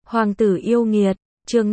Hoàng tử yêu nghiệt, chương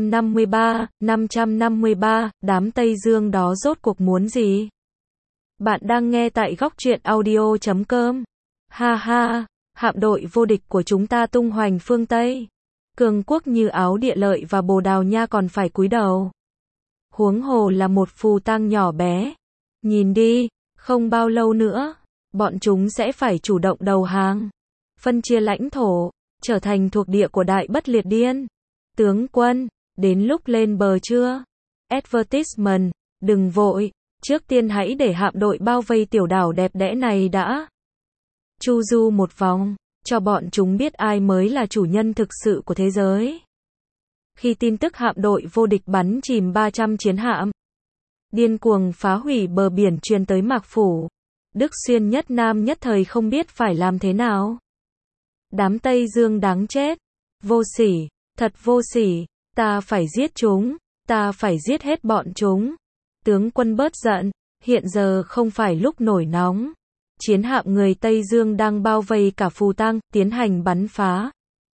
553, đám Tây Dương đó rốt cuộc muốn gì? Bạn đang nghe tại góc truyện audio.com. Ha ha, hạm đội vô địch của chúng ta tung hoành phương Tây. Cường quốc như Áo Địa Lợi và Bồ Đào Nha còn phải cúi đầu. Huống hồ là một phù tang nhỏ bé. Nhìn đi, không bao lâu nữa, bọn chúng sẽ phải chủ động đầu hàng. Phân chia lãnh thổ, trở thành thuộc địa của Đại Bất Liệt Điên. Tướng quân, đến lúc lên bờ chưa? Advertisement, đừng vội, trước tiên hãy để hạm đội bao vây tiểu đảo đẹp đẽ này đã. Chu du một vòng, cho bọn chúng biết ai mới là chủ nhân thực sự của thế giới. Khi tin tức hạm đội vô địch bắn chìm 300 chiến hạm, điên cuồng phá hủy bờ biển truyền tới Mạc Phủ, Đức Xuyên nhất Nam nhất thời không biết phải làm thế nào. Đám Tây Dương đáng chết, vô sỉ, thật vô sỉ, ta phải giết chúng, ta phải giết hết bọn chúng. Tướng quân bớt giận, hiện giờ không phải lúc nổi nóng. Chiến hạm người Tây Dương đang bao vây cả Phù Tang, tiến hành bắn phá.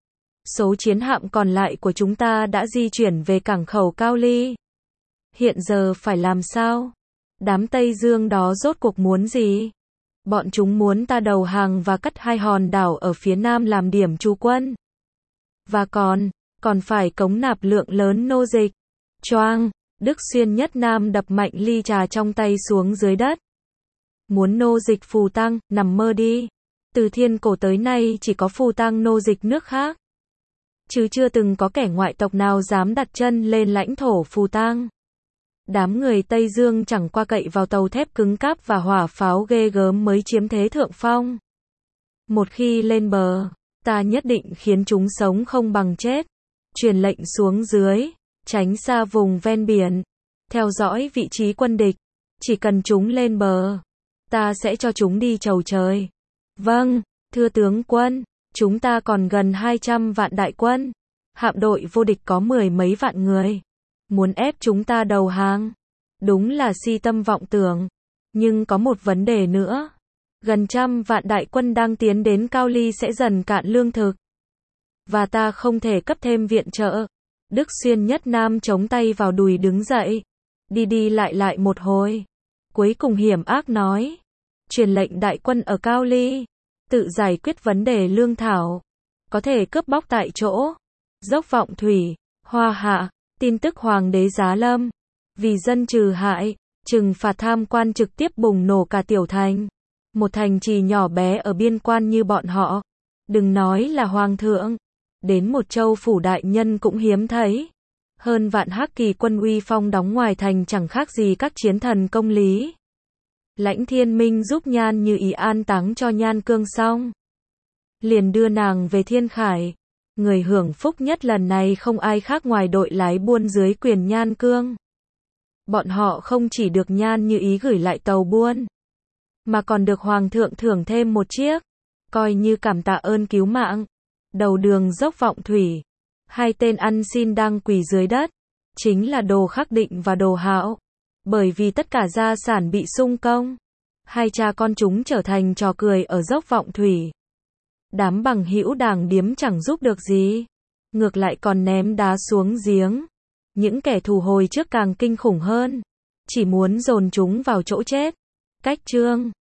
Số chiến hạm còn lại của chúng ta đã di chuyển về cảng khẩu Cao Ly. Hiện giờ phải làm sao? Đám Tây Dương đó rốt cuộc muốn gì? Bọn chúng muốn ta đầu hàng và cắt hai hòn đảo ở phía nam làm điểm trú quân. Và còn phải cống nạp lượng lớn nô dịch. Choang, Đức Xuyên nhất Nam đập mạnh ly trà trong tay xuống dưới đất. Muốn nô dịch Phù Tang, nằm mơ đi. Từ thiên cổ tới nay chỉ có Phù Tang nô dịch nước khác. Chứ chưa từng có kẻ ngoại tộc nào dám đặt chân lên lãnh thổ Phù Tang. Đám người Tây Dương chẳng qua cậy vào tàu thép cứng cáp và hỏa pháo ghê gớm mới chiếm thế thượng phong. Một khi lên bờ, ta nhất định khiến chúng sống không bằng chết. Truyền lệnh xuống dưới, tránh xa vùng ven biển, theo dõi vị trí quân địch. Chỉ cần chúng lên bờ, ta sẽ cho chúng đi chầu trời. Vâng, thưa tướng quân, chúng ta còn gần 200 vạn đại quân. Hạm đội vô địch có 10 mấy vạn người. Muốn ép chúng ta đầu hàng. Đúng là si tâm vọng tưởng. Nhưng có một vấn đề nữa. Gần 100 vạn đại quân đang tiến đến Cao Ly sẽ dần cạn lương thực. Và ta không thể cấp thêm viện trợ. Đức Xuyên nhất Nam chống tay vào đùi đứng dậy. Đi lại một hồi. Cuối cùng hiểm ác nói. Truyền lệnh đại quân ở Cao Ly. Tự giải quyết vấn đề lương thảo. Có thể cướp bóc tại chỗ. Dốc Vọng Thủy, Hoa Hạ. Tin tức Hoàng đế Giá Lâm. Vì dân trừ hại, trừng phạt tham quan trực tiếp bùng nổ cả tiểu thành. Một thành trì nhỏ bé ở biên quan như bọn họ. Đừng nói là Hoàng thượng. Đến một châu phủ đại nhân cũng hiếm thấy. Hơn vạn Hắc Kỳ quân uy phong đóng ngoài thành chẳng khác gì các chiến thần công lý. Lãnh Thiên Minh giúp Nhan Như Ý an táng cho Nhan Cương xong. Liền đưa nàng về Thiên Khải. Người hưởng phúc nhất lần này không ai khác ngoài đội lái buôn dưới quyền Nhan Cương. Bọn họ không chỉ được Nhan Như Ý gửi lại tàu buôn, mà còn được Hoàng thượng thưởng thêm một chiếc, coi như cảm tạ ơn cứu mạng. Đầu đường Dốc Vọng Thủy, hai tên ăn xin đang quỳ dưới đất, chính là Đồ Khắc Định và Đồ Hạo. Bởi vì tất cả gia sản bị xung công, hai cha con chúng trở thành trò cười ở Dốc Vọng Thủy. Đám bằng hữu đảng điếm chẳng giúp được gì, ngược lại còn ném đá xuống giếng. Những kẻ thù hồi trước càng kinh khủng hơn, chỉ muốn dồn chúng vào chỗ chết. Cách chương